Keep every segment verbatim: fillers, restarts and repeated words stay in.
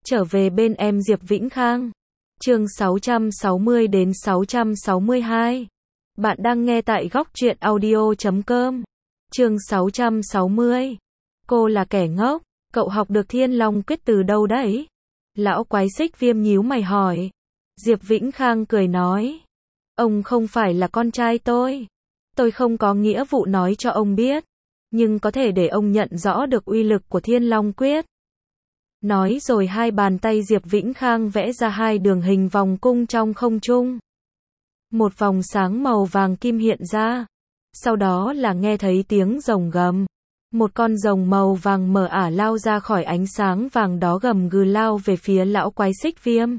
Trở về bên em Diệp Vĩnh Khang. Chương sáu trăm sáu mươi đến sáu trăm sáu mươi hai. Bạn đang nghe tại góc truyện audio chấm com. Chương sáu trăm sáu mươi. Cô là kẻ ngốc, cậu học được Thiên Long Quyết từ đâu đấy? Lão quái xích viêm nhíu mày hỏi. Diệp Vĩnh Khang cười nói. Ông không phải là con trai tôi. Tôi không có nghĩa vụ nói cho ông biết. Nhưng có thể để ông nhận rõ được uy lực của Thiên Long Quyết. Nói rồi hai bàn tay Diệp Vĩnh Khang vẽ ra hai đường hình vòng cung trong không trung. Một vòng sáng màu vàng kim hiện ra. Sau đó là nghe thấy tiếng rồng gầm. Một con rồng màu vàng mờ ả lao ra khỏi ánh sáng vàng đó gầm gừ lao về phía lão quái xích viêm.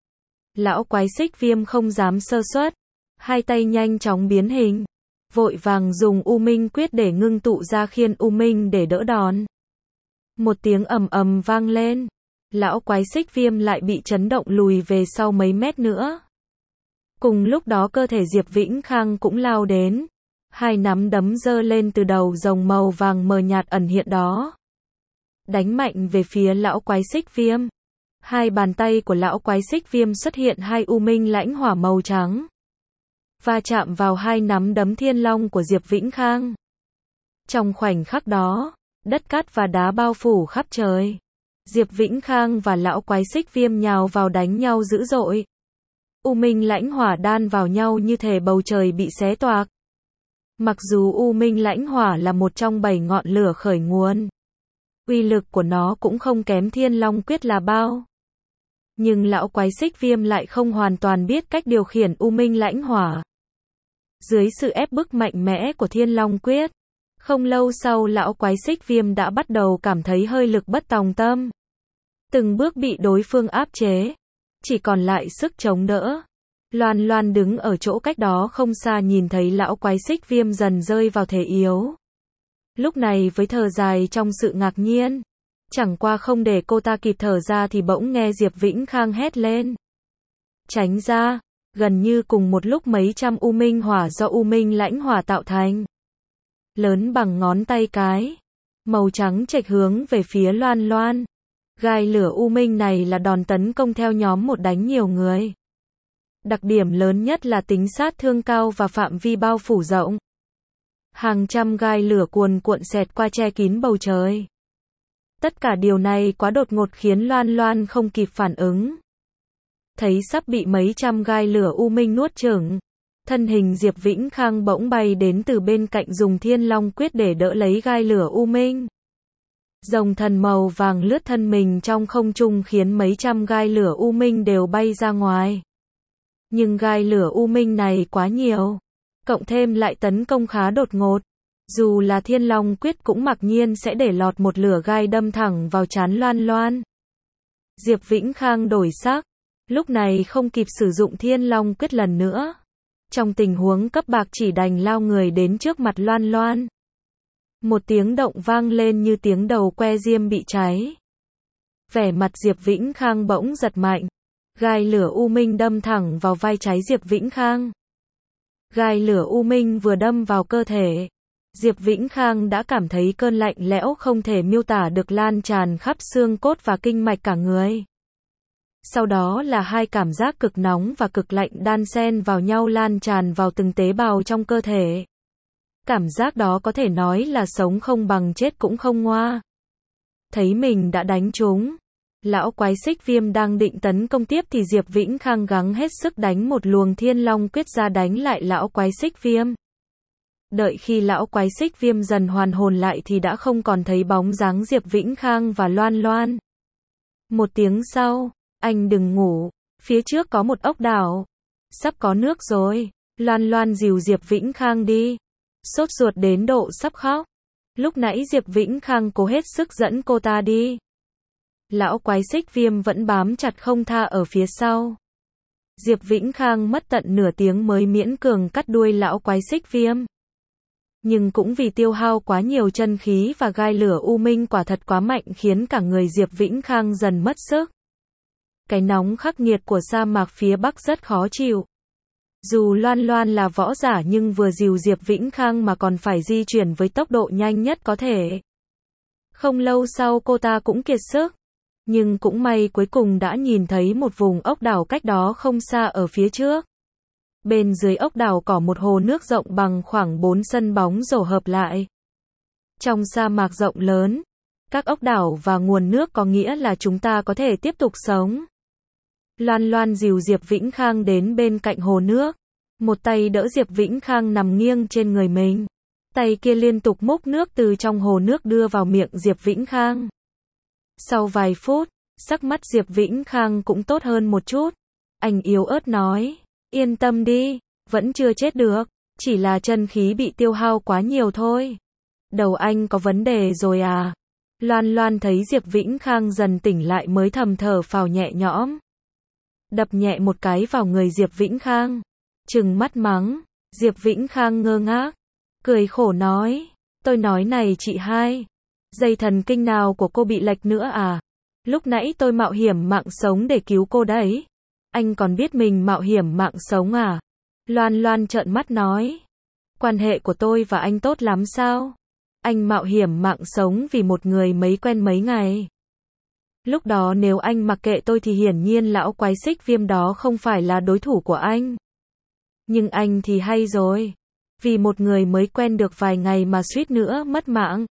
Lão quái xích viêm không dám sơ suất. Hai tay nhanh chóng biến hình. Vội vàng dùng U Minh Quyết để ngưng tụ ra khiên U Minh để đỡ đòn. Một tiếng ầm ầm vang lên. Lão quái xích viêm lại bị chấn động lùi về sau mấy mét nữa. Cùng lúc đó cơ thể Diệp Vĩnh Khang cũng lao đến. Hai nắm đấm giơ lên từ đầu rồng màu vàng mờ nhạt ẩn hiện đó. Đánh mạnh về phía lão quái xích viêm. Hai bàn tay của lão quái xích viêm xuất hiện hai U Minh lãnh hỏa màu trắng. Va chạm vào hai nắm đấm thiên long của Diệp Vĩnh Khang. Trong khoảnh khắc đó, đất cát và đá bao phủ khắp trời. Diệp Vĩnh Khang và lão quái xích viêm nhào vào đánh nhau dữ dội. U Minh lãnh hỏa đan vào nhau như thể bầu trời bị xé toạc. Mặc dù U Minh lãnh hỏa là một trong bảy ngọn lửa khởi nguồn, uy lực của nó cũng không kém Thiên Long Quyết là bao. Nhưng lão quái xích viêm lại không hoàn toàn biết cách điều khiển U Minh lãnh hỏa. Dưới sự ép bức mạnh mẽ của Thiên Long Quyết, không lâu sau lão quái xích viêm đã bắt đầu cảm thấy hơi lực bất tòng tâm. Từng bước bị đối phương áp chế, chỉ còn lại sức chống đỡ. Loan Loan đứng ở chỗ cách đó không xa nhìn thấy lão quái xích viêm dần rơi vào thể yếu. Lúc này với thở dài trong sự ngạc nhiên, chẳng qua không để cô ta kịp thở ra thì bỗng nghe Diệp Vĩnh Khang hét lên. Tránh ra, gần như cùng một lúc mấy trăm U Minh hỏa do U Minh lãnh hỏa tạo thành. Lớn bằng ngón tay cái, màu trắng chệch hướng về phía Loan Loan. Gai lửa U Minh này là đòn tấn công theo nhóm một đánh nhiều người. Đặc điểm lớn nhất là tính sát thương cao và phạm vi bao phủ rộng. Hàng trăm gai lửa cuồn cuộn xẹt qua che kín bầu trời. Tất cả điều này quá đột ngột khiến Loan Loan không kịp phản ứng. Thấy sắp bị mấy trăm gai lửa U Minh nuốt chửng, thân hình Diệp Vĩnh Khang bỗng bay đến từ bên cạnh dùng Thiên Long Quyết để đỡ lấy gai lửa U Minh. Rồng thần màu vàng lướt thân mình trong không trung khiến mấy trăm gai lửa U Minh đều bay ra ngoài. Nhưng gai lửa U Minh này quá nhiều, cộng thêm lại tấn công khá đột ngột. Dù là Thiên Long Quyết cũng mặc nhiên sẽ để lọt một lửa gai đâm thẳng vào trán Loan Loan. Diệp Vĩnh Khang đổi sắc, lúc này không kịp sử dụng Thiên Long Quyết lần nữa. Trong tình huống cấp bạc chỉ đành lao người đến trước mặt Loan Loan. Một tiếng động vang lên như tiếng đầu que diêm bị cháy. Vẻ mặt Diệp Vĩnh Khang bỗng giật mạnh. Gai lửa U Minh đâm thẳng vào vai trái Diệp Vĩnh Khang. Gai lửa U Minh vừa đâm vào cơ thể, Diệp Vĩnh Khang đã cảm thấy cơn lạnh lẽo không thể miêu tả được lan tràn khắp xương cốt và kinh mạch cả người. Sau đó là hai cảm giác cực nóng và cực lạnh đan xen vào nhau lan tràn vào từng tế bào trong cơ thể. Cảm giác đó có thể nói là sống không bằng chết cũng không ngoa. Thấy mình đã đánh trúng, lão quái xích viêm đang định tấn công tiếp thì Diệp Vĩnh Khang gắng hết sức đánh một luồng Thiên Long Quyết ra đánh lại lão quái xích viêm. Đợi khi lão quái xích viêm dần hoàn hồn lại thì đã không còn thấy bóng dáng Diệp Vĩnh Khang và Loan Loan. Một tiếng sau, anh đừng ngủ, phía trước có một ốc đảo. Sắp có nước rồi. Loan Loan dìu Diệp Vĩnh Khang đi. Sốt ruột đến độ sắp khóc. Lúc nãy Diệp Vĩnh Khang cố hết sức dẫn cô ta đi. Lão quái xích viêm vẫn bám chặt không tha ở phía sau. Diệp Vĩnh Khang mất tận nửa tiếng mới miễn cường cắt đuôi lão quái xích viêm. Nhưng cũng vì tiêu hao quá nhiều chân khí và gai lửa U Minh quả thật quá mạnh khiến cả người Diệp Vĩnh Khang dần mất sức. Cái nóng khắc nghiệt của sa mạc phía Bắc rất khó chịu. Dù Loan Loan là võ giả nhưng vừa dìu Diệp Vĩnh Khang mà còn phải di chuyển với tốc độ nhanh nhất có thể. Không lâu sau cô ta cũng kiệt sức. Nhưng cũng may cuối cùng đã nhìn thấy một vùng ốc đảo cách đó không xa ở phía trước. Bên dưới ốc đảo có một hồ nước rộng bằng khoảng bốn sân bóng rổ hợp lại. Trong sa mạc rộng lớn, các ốc đảo và nguồn nước có nghĩa là chúng ta có thể tiếp tục sống. Loan Loan dìu Diệp Vĩnh Khang đến bên cạnh hồ nước. Một tay đỡ Diệp Vĩnh Khang nằm nghiêng trên người mình. Tay kia liên tục múc nước từ trong hồ nước đưa vào miệng Diệp Vĩnh Khang. Sau vài phút, sắc mắt Diệp Vĩnh Khang cũng tốt hơn một chút. Anh yếu ớt nói, yên tâm đi, vẫn chưa chết được, chỉ là chân khí bị tiêu hao quá nhiều thôi. Đầu anh có vấn đề rồi à? Loan Loan thấy Diệp Vĩnh Khang dần tỉnh lại mới thầm thở phào nhẹ nhõm. Đập nhẹ một cái vào người Diệp Vĩnh Khang. Trừng mắt mắng. Diệp Vĩnh Khang ngơ ngác. Cười khổ nói. Tôi nói này chị hai. Dây thần kinh nào của cô bị lệch nữa à? Lúc nãy tôi mạo hiểm mạng sống để cứu cô đấy. Anh còn biết mình mạo hiểm mạng sống à? Loan Loan trợn mắt nói. Quan hệ của tôi và anh tốt lắm sao? Anh mạo hiểm mạng sống vì một người mới quen mấy ngày. Lúc đó nếu anh mặc kệ tôi thì hiển nhiên lão quái xích viêm đó không phải là đối thủ của anh. Nhưng anh thì hay rồi. Vì một người mới quen được vài ngày mà suýt nữa mất mạng.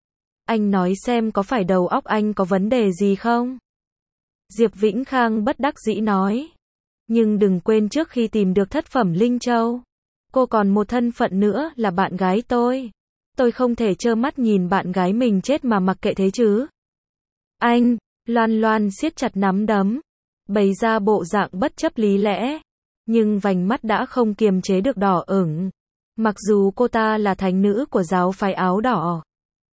Anh nói xem có phải đầu óc anh có vấn đề gì không? Diệp Vĩnh Khang bất đắc dĩ nói. Nhưng đừng quên trước khi tìm được thất phẩm Linh Châu, cô còn một thân phận nữa là bạn gái tôi. Tôi không thể trơ mắt nhìn bạn gái mình chết mà mặc kệ thế chứ. Anh, Loan Loan siết chặt nắm đấm, bày ra bộ dạng bất chấp lý lẽ, nhưng vành mắt đã không kiềm chế được đỏ ửng. Mặc dù cô ta là thánh nữ của giáo phái áo đỏ,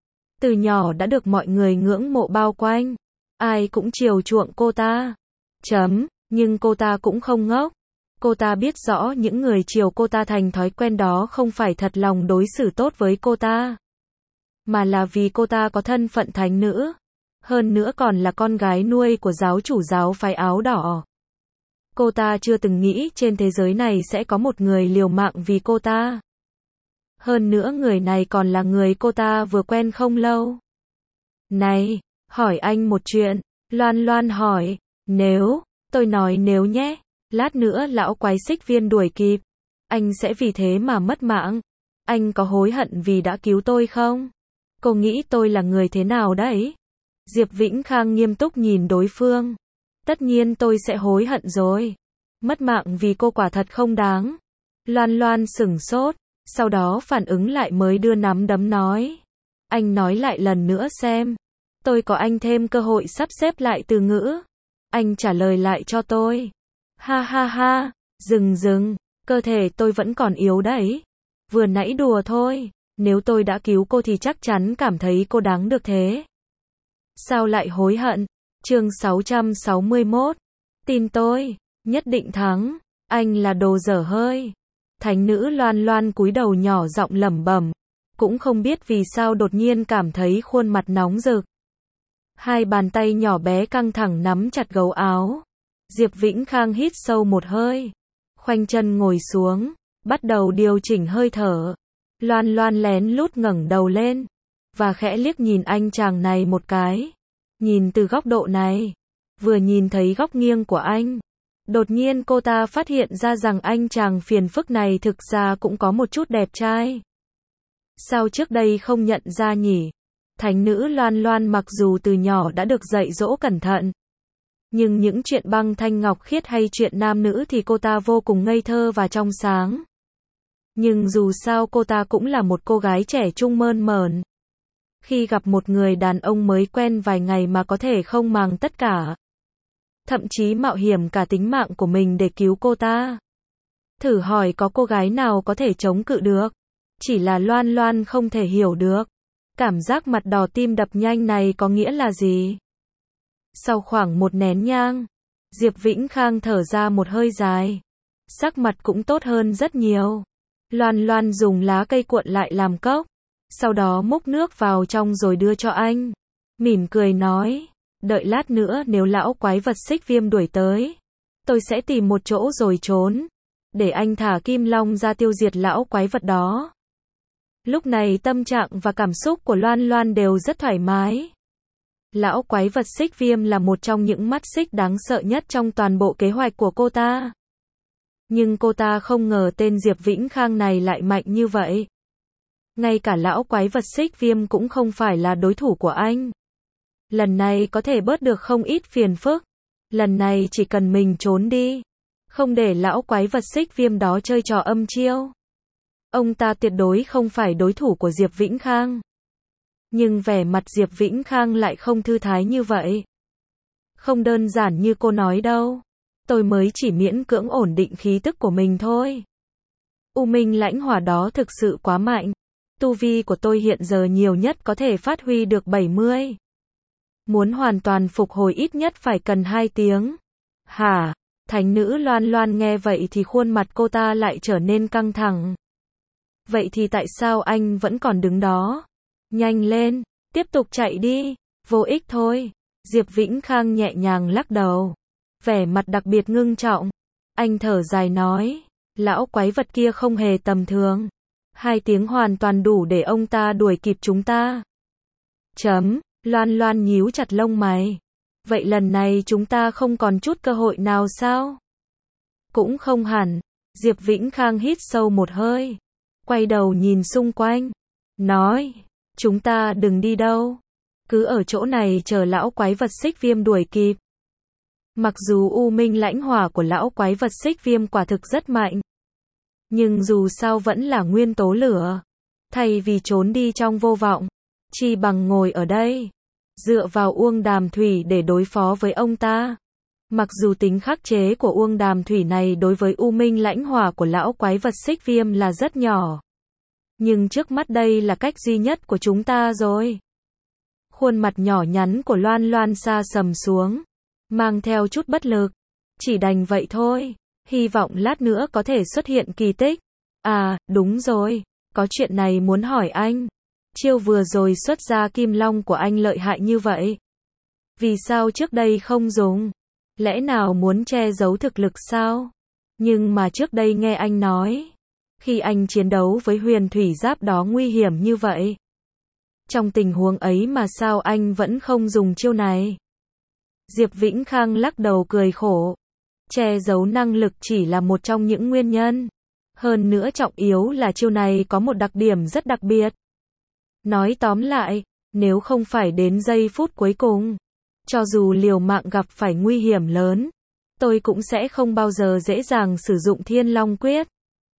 từ nhỏ đã được mọi người ngưỡng mộ bao quanh, ai cũng chiều chuộng cô ta. Chấm, nhưng cô ta cũng không ngốc. Cô ta biết rõ những người chiều cô ta thành thói quen đó không phải thật lòng đối xử tốt với cô ta, mà là vì cô ta có thân phận thánh nữ. Hơn nữa còn là con gái nuôi của giáo chủ giáo phái áo đỏ. Cô ta chưa từng nghĩ trên thế giới này sẽ có một người liều mạng vì cô ta. Hơn nữa người này còn là người cô ta vừa quen không lâu. Này, hỏi anh một chuyện. Loan Loan hỏi. Nếu, tôi nói nếu nhé. Lát nữa lão quái xích viên đuổi kịp. Anh sẽ vì thế mà mất mạng. Anh có hối hận vì đã cứu tôi không? Cô nghĩ tôi là người thế nào đấy? Diệp Vĩnh Khang nghiêm túc nhìn đối phương. Tất nhiên tôi sẽ hối hận rồi. Mất mạng vì cô quả thật không đáng. Loan Loan sửng sốt, sau đó phản ứng lại mới đưa nắm đấm nói. Anh nói lại lần nữa xem. Tôi có anh thêm cơ hội sắp xếp lại từ ngữ. Anh trả lời lại cho tôi. Ha ha ha, dừng dừng, cơ thể tôi vẫn còn yếu đấy. Vừa nãy đùa thôi, nếu tôi đã cứu cô thì chắc chắn cảm thấy cô đáng được thế. Sao lại hối hận? Chương sáu trăm sáu mươi mốt. Tin tôi, nhất định thắng. Anh là đồ dở hơi. Thánh nữ Loan Loan cúi đầu nhỏ giọng lẩm bẩm, cũng không biết vì sao đột nhiên cảm thấy khuôn mặt nóng rực. Hai bàn tay nhỏ bé căng thẳng nắm chặt gấu áo. Diệp Vĩnh Khang hít sâu một hơi, khoanh chân ngồi xuống, bắt đầu điều chỉnh hơi thở. Loan Loan lén lút ngẩng đầu lên, và khẽ liếc nhìn anh chàng này một cái. Nhìn từ góc độ này, vừa nhìn thấy góc nghiêng của anh, đột nhiên cô ta phát hiện ra rằng anh chàng phiền phức này thực ra cũng có một chút đẹp trai. Sao trước đây không nhận ra nhỉ? Thánh nữ Loan Loan mặc dù từ nhỏ đã được dạy dỗ cẩn thận, nhưng những chuyện băng thanh ngọc khiết hay chuyện nam nữ thì cô ta vô cùng ngây thơ và trong sáng. Nhưng dù sao cô ta cũng là một cô gái trẻ trung mơn mởn. Khi gặp một người đàn ông mới quen vài ngày mà có thể không màng tất cả, thậm chí mạo hiểm cả tính mạng của mình để cứu cô ta. Thử hỏi có cô gái nào có thể chống cự được? Chỉ là Loan Loan không thể hiểu được. Cảm giác mặt đỏ tim đập nhanh này có nghĩa là gì? Sau khoảng một nén nhang, Diệp Vĩnh Khang thở ra một hơi dài. Sắc mặt cũng tốt hơn rất nhiều. Loan Loan dùng lá cây cuộn lại làm cốc, sau đó múc nước vào trong rồi đưa cho anh. Mỉm cười nói, đợi lát nữa nếu lão quái vật xích viêm đuổi tới, tôi sẽ tìm một chỗ rồi trốn, để anh thả Kim Long ra tiêu diệt lão quái vật đó. Lúc này tâm trạng và cảm xúc của Loan Loan đều rất thoải mái. Lão quái vật Xích Viêm là một trong những mắt xích đáng sợ nhất trong toàn bộ kế hoạch của cô ta. Nhưng cô ta không ngờ tên Diệp Vĩnh Khang này lại mạnh như vậy. Ngay cả lão quái vật Xích Viêm cũng không phải là đối thủ của anh. Lần này có thể bớt được không ít phiền phức. Lần này chỉ cần mình trốn đi, không để lão quái vật Xích Viêm đó chơi trò âm chiêu. Ông ta tuyệt đối không phải đối thủ của Diệp Vĩnh Khang. Nhưng vẻ mặt Diệp Vĩnh Khang lại không thư thái như vậy. Không đơn giản như cô nói đâu. Tôi mới chỉ miễn cưỡng ổn định khí tức của mình thôi. U Minh lãnh hỏa đó thực sự quá mạnh. Tu vi của tôi hiện giờ nhiều nhất có thể phát huy được bảy mươi. Muốn hoàn toàn phục hồi ít nhất phải cần hai tiếng. Hả? Thánh nữ Loan Loan nghe vậy thì khuôn mặt cô ta lại trở nên căng thẳng. Vậy thì tại sao anh vẫn còn đứng đó? Nhanh lên, tiếp tục chạy đi, vô ích thôi. Diệp Vĩnh Khang nhẹ nhàng lắc đầu, vẻ mặt đặc biệt ngưng trọng. Anh thở dài nói, lão quái vật kia không hề tầm thường. Hai tiếng hoàn toàn đủ để ông ta đuổi kịp chúng ta. Chấm, Loan Loan nhíu chặt lông mày. Vậy lần này chúng ta không còn chút cơ hội nào sao? Cũng không hẳn. Diệp Vĩnh Khang hít sâu một hơi, quay đầu nhìn xung quanh, nói, chúng ta đừng đi đâu. Cứ ở chỗ này chờ lão quái vật Xích Viêm đuổi kịp. Mặc dù U Minh lãnh hỏa của lão quái vật Xích Viêm quả thực rất mạnh, nhưng dù sao vẫn là nguyên tố lửa. Thay vì trốn đi trong vô vọng, chi bằng ngồi ở đây, dựa vào Uông Đàm Thủy để đối phó với ông ta. Mặc dù tính khắc chế của Uông Đàm Thủy này đối với U Minh lãnh hỏa của lão quái vật Xích Viêm là rất nhỏ, nhưng trước mắt đây là cách duy nhất của chúng ta rồi. Khuôn mặt nhỏ nhắn của Loan Loan sa sầm xuống, mang theo chút bất lực. Chỉ đành vậy thôi, hy vọng lát nữa có thể xuất hiện kỳ tích. À, đúng rồi, có chuyện này muốn hỏi anh. Chiêu vừa rồi xuất ra Kim Long của anh lợi hại như vậy, vì sao trước đây không dùng? Lẽ nào muốn che giấu thực lực sao? Nhưng mà trước đây nghe anh nói, khi anh chiến đấu với huyền thủy giáp đó nguy hiểm như vậy. Trong tình huống ấy mà sao anh vẫn không dùng chiêu này? Diệp Vĩnh Khang lắc đầu cười khổ. Che giấu năng lực chỉ là một trong những nguyên nhân. Hơn nữa trọng yếu là chiêu này có một đặc điểm rất đặc biệt. Nói tóm lại, nếu không phải đến giây phút cuối cùng, cho dù liều mạng gặp phải nguy hiểm lớn, tôi cũng sẽ không bao giờ dễ dàng sử dụng Thiên Long Quyết.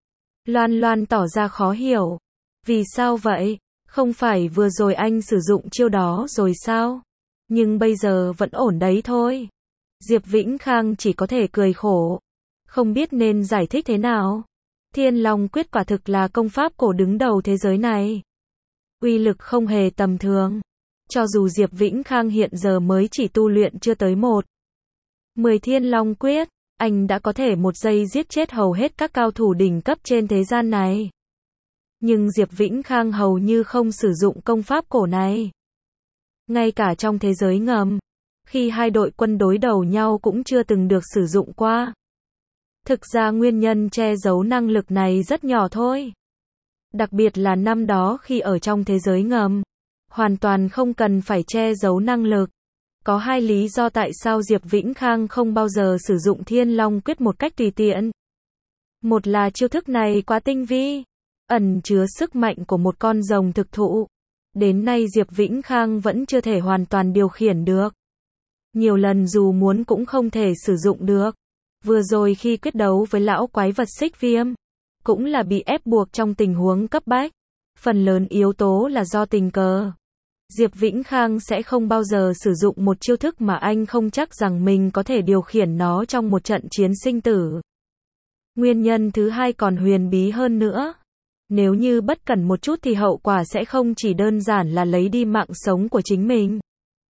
Loan Loan tỏ ra khó hiểu. Vì sao vậy? Không phải vừa rồi anh sử dụng chiêu đó rồi sao? Nhưng bây giờ vẫn ổn đấy thôi. Diệp Vĩnh Khang chỉ có thể cười khổ, không biết nên giải thích thế nào. Thiên Long Quyết quả thực là công pháp cổ đứng đầu thế giới này. Uy lực không hề tầm thường. Cho dù Diệp Vĩnh Khang hiện giờ mới chỉ tu luyện chưa tới một mười Thiên Long Quyết, anh đã có thể một giây giết chết hầu hết các cao thủ đỉnh cấp trên thế gian này. Nhưng Diệp Vĩnh Khang hầu như không sử dụng công pháp cổ này. Ngay cả trong thế giới ngầm, khi hai đội quân đối đầu nhau cũng chưa từng được sử dụng qua. Thực ra nguyên nhân che giấu năng lực này rất nhỏ thôi. Đặc biệt là năm đó khi ở trong thế giới ngầm, hoàn toàn không cần phải che giấu năng lực. Có hai lý do tại sao Diệp Vĩnh Khang không bao giờ sử dụng Thiên Long Quyết một cách tùy tiện. Một là chiêu thức này quá tinh vi, ẩn chứa sức mạnh của một con rồng thực thụ. Đến nay Diệp Vĩnh Khang vẫn chưa thể hoàn toàn điều khiển được. Nhiều lần dù muốn cũng không thể sử dụng được. Vừa rồi khi quyết đấu với lão quái vật Xích Viêm, cũng là bị ép buộc trong tình huống cấp bách. Phần lớn yếu tố là do tình cờ. Diệp Vĩnh Khang sẽ không bao giờ sử dụng một chiêu thức mà anh không chắc rằng mình có thể điều khiển nó trong một trận chiến sinh tử. Nguyên nhân thứ hai còn huyền bí hơn nữa. Nếu như bất cẩn một chút thì hậu quả sẽ không chỉ đơn giản là lấy đi mạng sống của chính mình.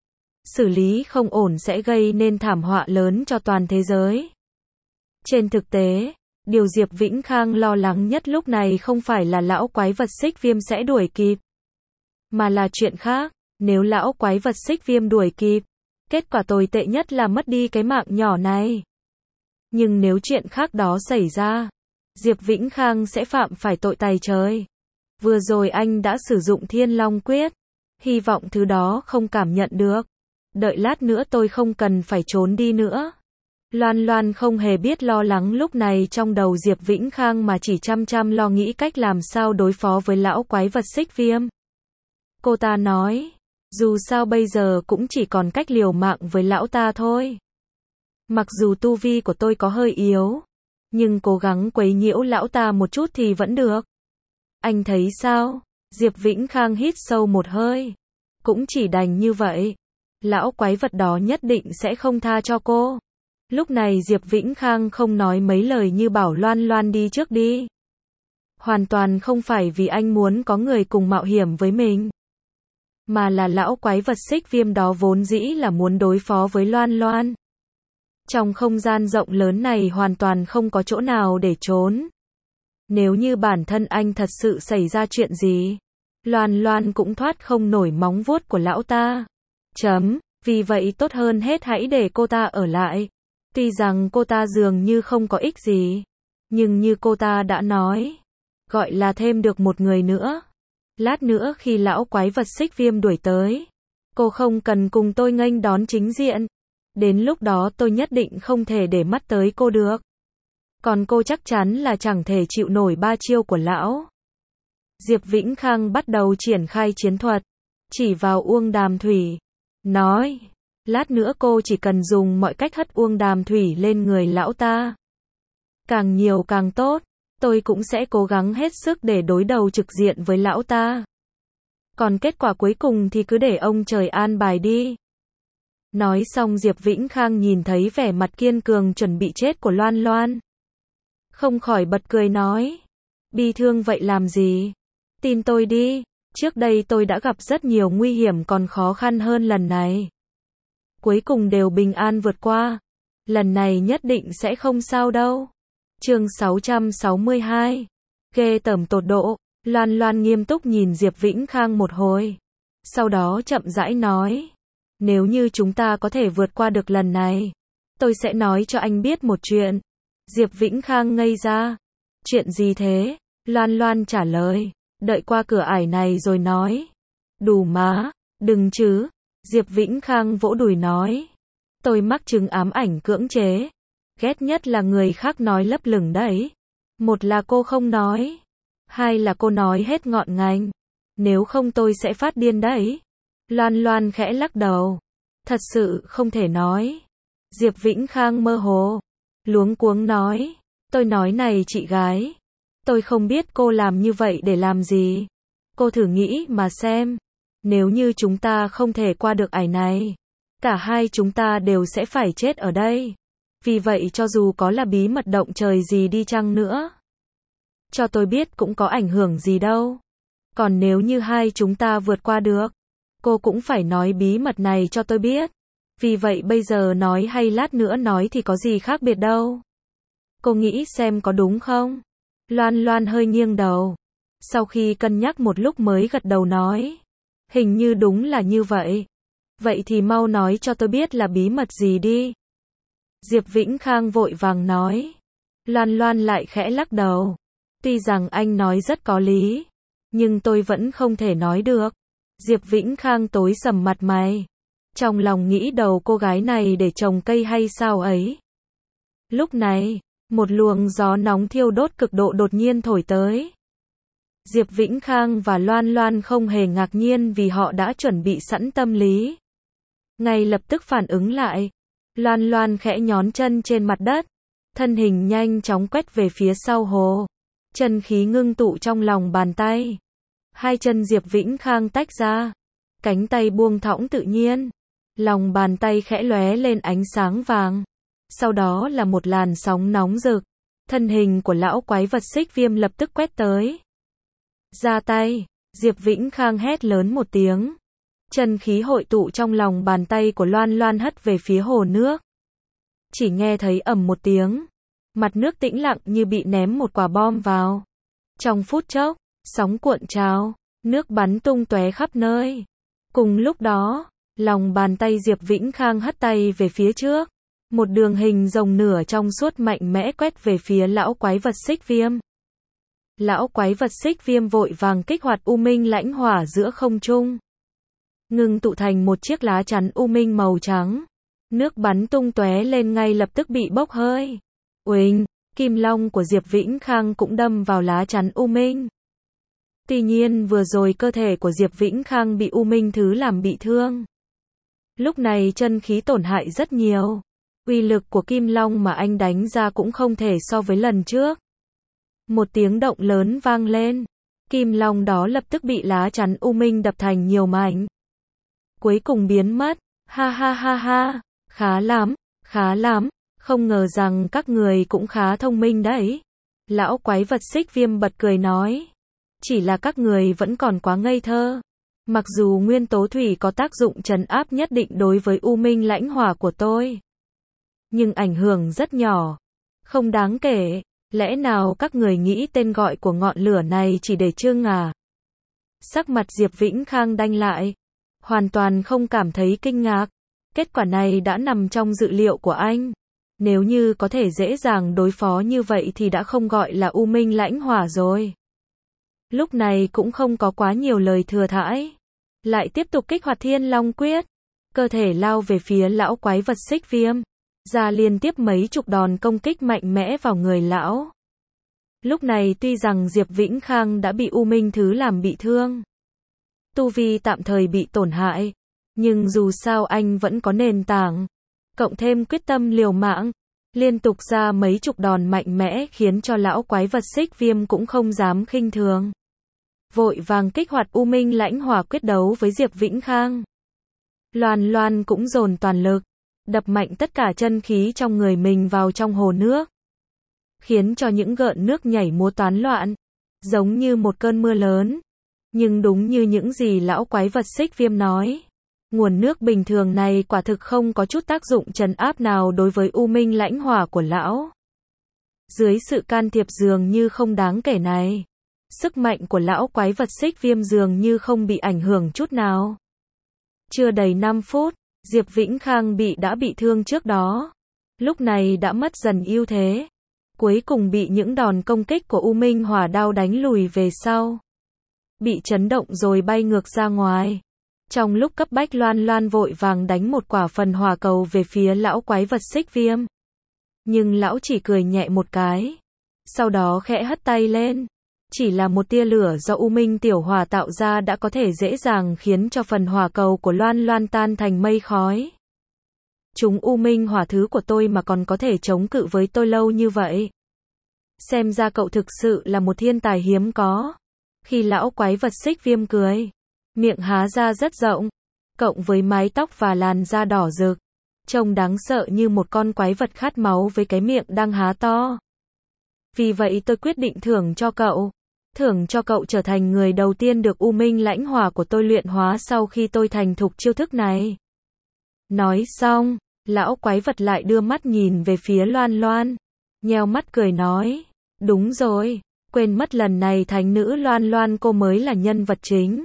Xử lý không ổn sẽ gây nên thảm họa lớn cho toàn thế giới. Trên thực tế, điều Diệp Vĩnh Khang lo lắng nhất lúc này không phải là lão quái vật Xích Viêm sẽ đuổi kịp, mà là chuyện khác. Nếu lão quái vật Xích Viêm đuổi kịp, kết quả tồi tệ nhất là mất đi cái mạng nhỏ này. Nhưng nếu chuyện khác đó xảy ra, Diệp Vĩnh Khang sẽ phạm phải tội tày trời. Vừa rồi anh đã sử dụng Thiên Long Quyết, hy vọng thứ đó không cảm nhận được. Đợi lát nữa tôi không cần phải trốn đi nữa. Loan Loan không hề biết lo lắng lúc này trong đầu Diệp Vĩnh Khang mà chỉ chăm chăm lo nghĩ cách làm sao đối phó với lão quái vật xích viêm. Cô ta nói, dù sao bây giờ cũng chỉ còn cách liều mạng với lão ta thôi. Mặc dù tu vi của tôi có hơi yếu, nhưng cố gắng quấy nhiễu lão ta một chút thì vẫn được. Anh thấy sao? Diệp Vĩnh Khang hít sâu một hơi. Cũng chỉ đành như vậy. Lão quái vật đó nhất định sẽ không tha cho cô. Lúc này Diệp Vĩnh Khang không nói mấy lời như bảo Loan Loan đi trước đi. Hoàn toàn không phải vì anh muốn có người cùng mạo hiểm với mình. Mà là lão quái vật xích viêm đó vốn dĩ là muốn đối phó với Loan Loan. Trong không gian rộng lớn này hoàn toàn không có chỗ nào để trốn. Nếu như bản thân anh thật sự xảy ra chuyện gì, Loan Loan cũng thoát không nổi móng vuốt của lão ta. Chấm, vì vậy tốt hơn hết hãy để cô ta ở lại. Tuy rằng cô ta dường như không có ích gì, nhưng như cô ta đã nói, gọi là thêm được một người nữa. Lát nữa khi lão quái vật xích viêm đuổi tới, cô không cần cùng tôi nghênh đón chính diện. Đến lúc đó tôi nhất định không thể để mắt tới cô được. Còn cô chắc chắn là chẳng thể chịu nổi ba chiêu của lão. Diệp Vĩnh Khang bắt đầu triển khai chiến thuật, chỉ vào Uông Đàm Thủy, nói, lát nữa cô chỉ cần dùng mọi cách hất Uông Đàm Thủy lên người lão ta. Càng nhiều càng tốt, tôi cũng sẽ cố gắng hết sức để đối đầu trực diện với lão ta. Còn kết quả cuối cùng thì cứ để ông trời an bài đi. Nói xong Diệp Vĩnh Khang nhìn thấy vẻ mặt kiên cường chuẩn bị chết của Loan Loan. Không khỏi bật cười nói, bi thương vậy làm gì? Tin tôi đi, trước đây tôi đã gặp rất nhiều nguy hiểm còn khó khăn hơn lần này. Cuối cùng đều bình an vượt qua. Lần này nhất định sẽ không sao đâu. Chương sáu trăm sáu mươi hai. Ghê tởm tột độ. Loan Loan nghiêm túc nhìn Diệp Vĩnh Khang một hồi. Sau đó chậm rãi nói, nếu như chúng ta có thể vượt qua được lần này, tôi sẽ nói cho anh biết một chuyện. Diệp Vĩnh Khang ngây ra. Chuyện gì thế? Loan Loan trả lời, đợi qua cửa ải này rồi nói. Đủ má, đừng chứ. Diệp Vĩnh Khang vỗ đùi nói, tôi mắc chứng ám ảnh cưỡng chế. Ghét nhất là người khác nói lấp lửng đấy. Một là cô không nói, hai là cô nói hết ngọn ngành. Nếu không tôi sẽ phát điên đấy. Loan Loan khẽ lắc đầu. Thật sự không thể nói. Diệp Vĩnh Khang mơ hồ, luống cuống nói, tôi nói này chị gái, tôi không biết cô làm như vậy để làm gì. Cô thử nghĩ mà xem, nếu như chúng ta không thể qua được ải này, cả hai chúng ta đều sẽ phải chết ở đây. Vì vậy cho dù có là bí mật động trời gì đi chăng nữa, cho tôi biết cũng có ảnh hưởng gì đâu. Còn nếu như hai chúng ta vượt qua được, cô cũng phải nói bí mật này cho tôi biết. Vì vậy bây giờ nói hay lát nữa nói thì có gì khác biệt đâu. Cô nghĩ xem có đúng không? Loan Loan hơi nghiêng đầu. Sau khi cân nhắc một lúc mới gật đầu nói, hình như đúng là như vậy. Vậy thì mau nói cho tôi biết là bí mật gì đi. Diệp Vĩnh Khang vội vàng nói. Loan Loan lại khẽ lắc đầu. Tuy rằng anh nói rất có lý, nhưng tôi vẫn không thể nói được. Diệp Vĩnh Khang tối sầm mặt mày. Trong lòng nghĩ đầu cô gái này để trồng cây hay sao ấy. Lúc này, một luồng gió nóng thiêu đốt cực độ đột nhiên thổi tới. Diệp Vĩnh Khang và Loan Loan không hề ngạc nhiên vì họ đã chuẩn bị sẵn tâm lý. Ngay lập tức phản ứng lại. Loan Loan khẽ nhón chân trên mặt đất. Thân hình nhanh chóng quét về phía sau hồ. Chân khí ngưng tụ trong lòng bàn tay. Hai chân Diệp Vĩnh Khang tách ra. Cánh tay buông thõng tự nhiên. Lòng bàn tay khẽ lóe lên ánh sáng vàng. Sau đó là một làn sóng nóng rực. Thân hình của lão quái vật xích viêm lập tức quét tới. Ra tay, Diệp Vĩnh Khang hét lớn một tiếng. Chân khí hội tụ trong lòng bàn tay của Loan Loan hất về phía hồ nước. Chỉ nghe thấy ầm một tiếng. Mặt nước tĩnh lặng như bị ném một quả bom vào. Trong phút chốc, sóng cuộn trào, nước bắn tung tóe khắp nơi. Cùng lúc đó, lòng bàn tay Diệp Vĩnh Khang hất tay về phía trước. Một đường hình rồng nửa trong suốt mạnh mẽ quét về phía lão quái vật xích viêm. Lão quái vật xích viêm vội vàng kích hoạt U Minh lãnh hỏa giữa không trung. ngưng tụ thành một chiếc lá chắn u minh màu trắng. Nước bắn tung tóe lên ngay lập tức bị bốc hơi. Uỳnh, kim long của Diệp Vĩnh Khang cũng đâm vào lá chắn u minh. Tuy nhiên vừa rồi cơ thể của Diệp Vĩnh Khang bị u minh thứ làm bị thương. Lúc này chân khí tổn hại rất nhiều. Uy lực của kim long mà anh đánh ra cũng không thể so với lần trước. Một tiếng động lớn vang lên. Kim long đó lập tức bị lá chắn u minh đập thành nhiều mảnh. Cuối cùng biến mất. Ha ha ha ha. Khá lắm, khá lắm. Không ngờ rằng các người cũng khá thông minh đấy. Lão quái vật Xích Viêm bật cười nói. Chỉ là các người vẫn còn quá ngây thơ. Mặc dù nguyên tố thủy có tác dụng trấn áp nhất định đối với u minh lãnh hỏa của tôi. Nhưng ảnh hưởng rất nhỏ. Không đáng kể. Lẽ nào các người nghĩ tên gọi của ngọn lửa này chỉ để trương à? Sắc mặt Diệp Vĩnh Khang đanh lại. Hoàn toàn không cảm thấy kinh ngạc. Kết quả này đã nằm trong dự liệu của anh. Nếu như có thể dễ dàng đối phó như vậy thì đã không gọi là u minh lãnh hỏa rồi. Lúc này cũng không có quá nhiều lời thừa thãi. Lại tiếp tục kích hoạt Thiên Long Quyết. Cơ thể lao về phía lão quái vật Xích Viêm. Ra liên tiếp mấy chục đòn công kích mạnh mẽ vào người lão. Lúc này tuy rằng Diệp Vĩnh Khang đã bị u minh thứ làm bị thương. Tu vi tạm thời bị tổn hại. Nhưng dù sao anh vẫn có nền tảng. Cộng thêm quyết tâm liều mạng. Liên tục ra mấy chục đòn mạnh mẽ khiến cho lão quái vật Xích Viêm cũng không dám khinh thường. Vội vàng kích hoạt u minh lãnh hỏa quyết đấu với Diệp Vĩnh Khang. Loan Loan cũng dồn toàn lực. Đập mạnh tất cả chân khí trong người mình vào trong hồ nước. Khiến cho những gợn nước nhảy múa toán loạn. Giống như một cơn mưa lớn. Nhưng đúng như những gì lão quái vật Xích Viêm nói. Nguồn nước bình thường này quả thực không có chút tác dụng trấn áp nào đối với u minh lãnh hỏa của lão. Dưới sự can thiệp dường như không đáng kể này. Sức mạnh của lão quái vật Xích Viêm dường như không bị ảnh hưởng chút nào. Chưa đầy năm phút. Diệp Vĩnh Khang bị đã bị thương trước đó. Lúc này đã mất dần ưu thế. Cuối cùng bị những đòn công kích của U Minh Hỏa Đao đánh lùi về sau. Bị chấn động rồi bay ngược ra ngoài. Trong lúc cấp bách Loan Loan vội vàng đánh một quả phần hỏa cầu về phía lão quái vật Xích Viêm. Nhưng lão chỉ cười nhẹ một cái. Sau đó khẽ hất tay lên. Chỉ là một tia lửa do U Minh Tiểu Hỏa tạo ra đã có thể dễ dàng khiến cho phần hỏa cầu của Loan Loan tan thành mây khói. Chúng U Minh Hỏa thứ của tôi mà còn có thể chống cự với tôi lâu như vậy. Xem ra cậu thực sự là một thiên tài hiếm có. Khi lão quái vật Xích Viêm cười, miệng há ra rất rộng, cộng với mái tóc và làn da đỏ rực, trông đáng sợ như một con quái vật khát máu với cái miệng đang há to. Vì vậy tôi quyết định thưởng cho cậu. Thưởng cho cậu trở thành người đầu tiên được U Minh lãnh hỏa của tôi luyện hóa sau khi tôi thành thục chiêu thức này. Nói xong, lão quái vật lại đưa mắt nhìn về phía Loan Loan. Nheo mắt cười nói, đúng rồi, quên mất lần này thánh nữ Loan Loan cô mới là nhân vật chính.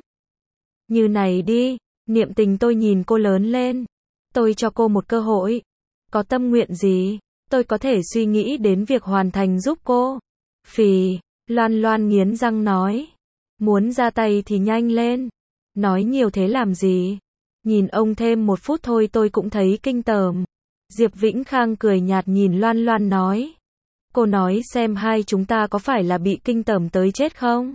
Như này đi, niệm tình tôi nhìn cô lớn lên. Tôi cho cô một cơ hội. Có tâm nguyện gì, tôi có thể suy nghĩ đến việc hoàn thành giúp cô. Phì, Loan Loan nghiến răng nói. Muốn ra tay thì nhanh lên. Nói nhiều thế làm gì? Nhìn ông thêm một phút thôi tôi cũng thấy kinh tởm. Diệp Vĩnh Khang cười nhạt nhìn Loan Loan nói. Cô nói xem hai chúng ta có phải là bị kinh tởm tới chết không?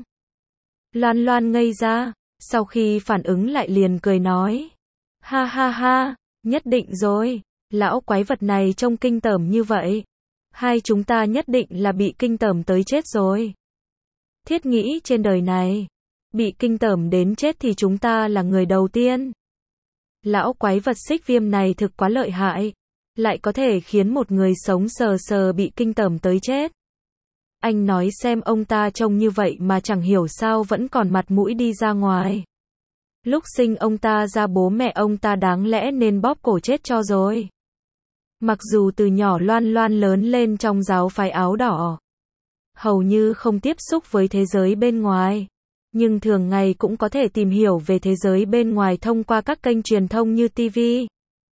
Loan Loan ngây ra, sau khi phản ứng lại liền cười nói. Ha ha ha, nhất định rồi, lão quái vật này trông kinh tởm như vậy. Hai chúng ta nhất định là bị kinh tởm tới chết rồi. Thiết nghĩ trên đời này, bị kinh tởm đến chết thì chúng ta là người đầu tiên. Lão quái vật Xích Viêm này thực quá lợi hại, lại có thể khiến một người sống sờ sờ bị kinh tởm tới chết. Anh nói xem ông ta trông như vậy mà chẳng hiểu sao vẫn còn mặt mũi đi ra ngoài. Lúc sinh ông ta ra bố mẹ ông ta đáng lẽ nên bóp cổ chết cho rồi. Mặc dù từ nhỏ Loan Loan lớn lên trong giáo phái áo đỏ, hầu như không tiếp xúc với thế giới bên ngoài, nhưng thường ngày cũng có thể tìm hiểu về thế giới bên ngoài thông qua các kênh truyền thông như ti vi.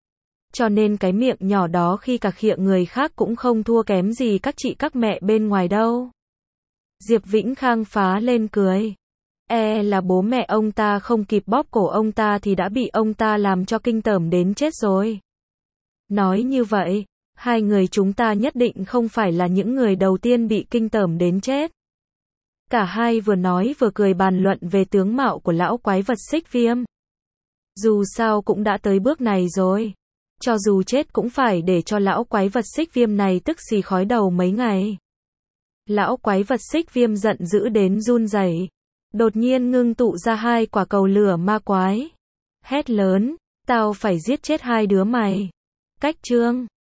Cho nên cái miệng nhỏ đó khi cà khịa người khác cũng không thua kém gì các chị các mẹ bên ngoài đâu. Diệp Vĩnh Khang phá lên cười. E là bố mẹ ông ta không kịp bóp cổ ông ta thì đã bị ông ta làm cho kinh tởm đến chết rồi. Nói như vậy, hai người chúng ta nhất định không phải là những người đầu tiên bị kinh tởm đến chết. Cả hai vừa nói vừa cười bàn luận về tướng mạo của lão quái vật xích viêm. Dù sao cũng đã tới bước này rồi. Cho dù chết cũng phải để cho lão quái vật xích viêm này tức xì khói đầu mấy ngày. Lão quái vật xích viêm giận dữ đến run rẩy, đột nhiên ngưng tụ ra hai quả cầu lửa ma quái. Hét lớn, tao phải giết chết hai đứa mày. Cách chương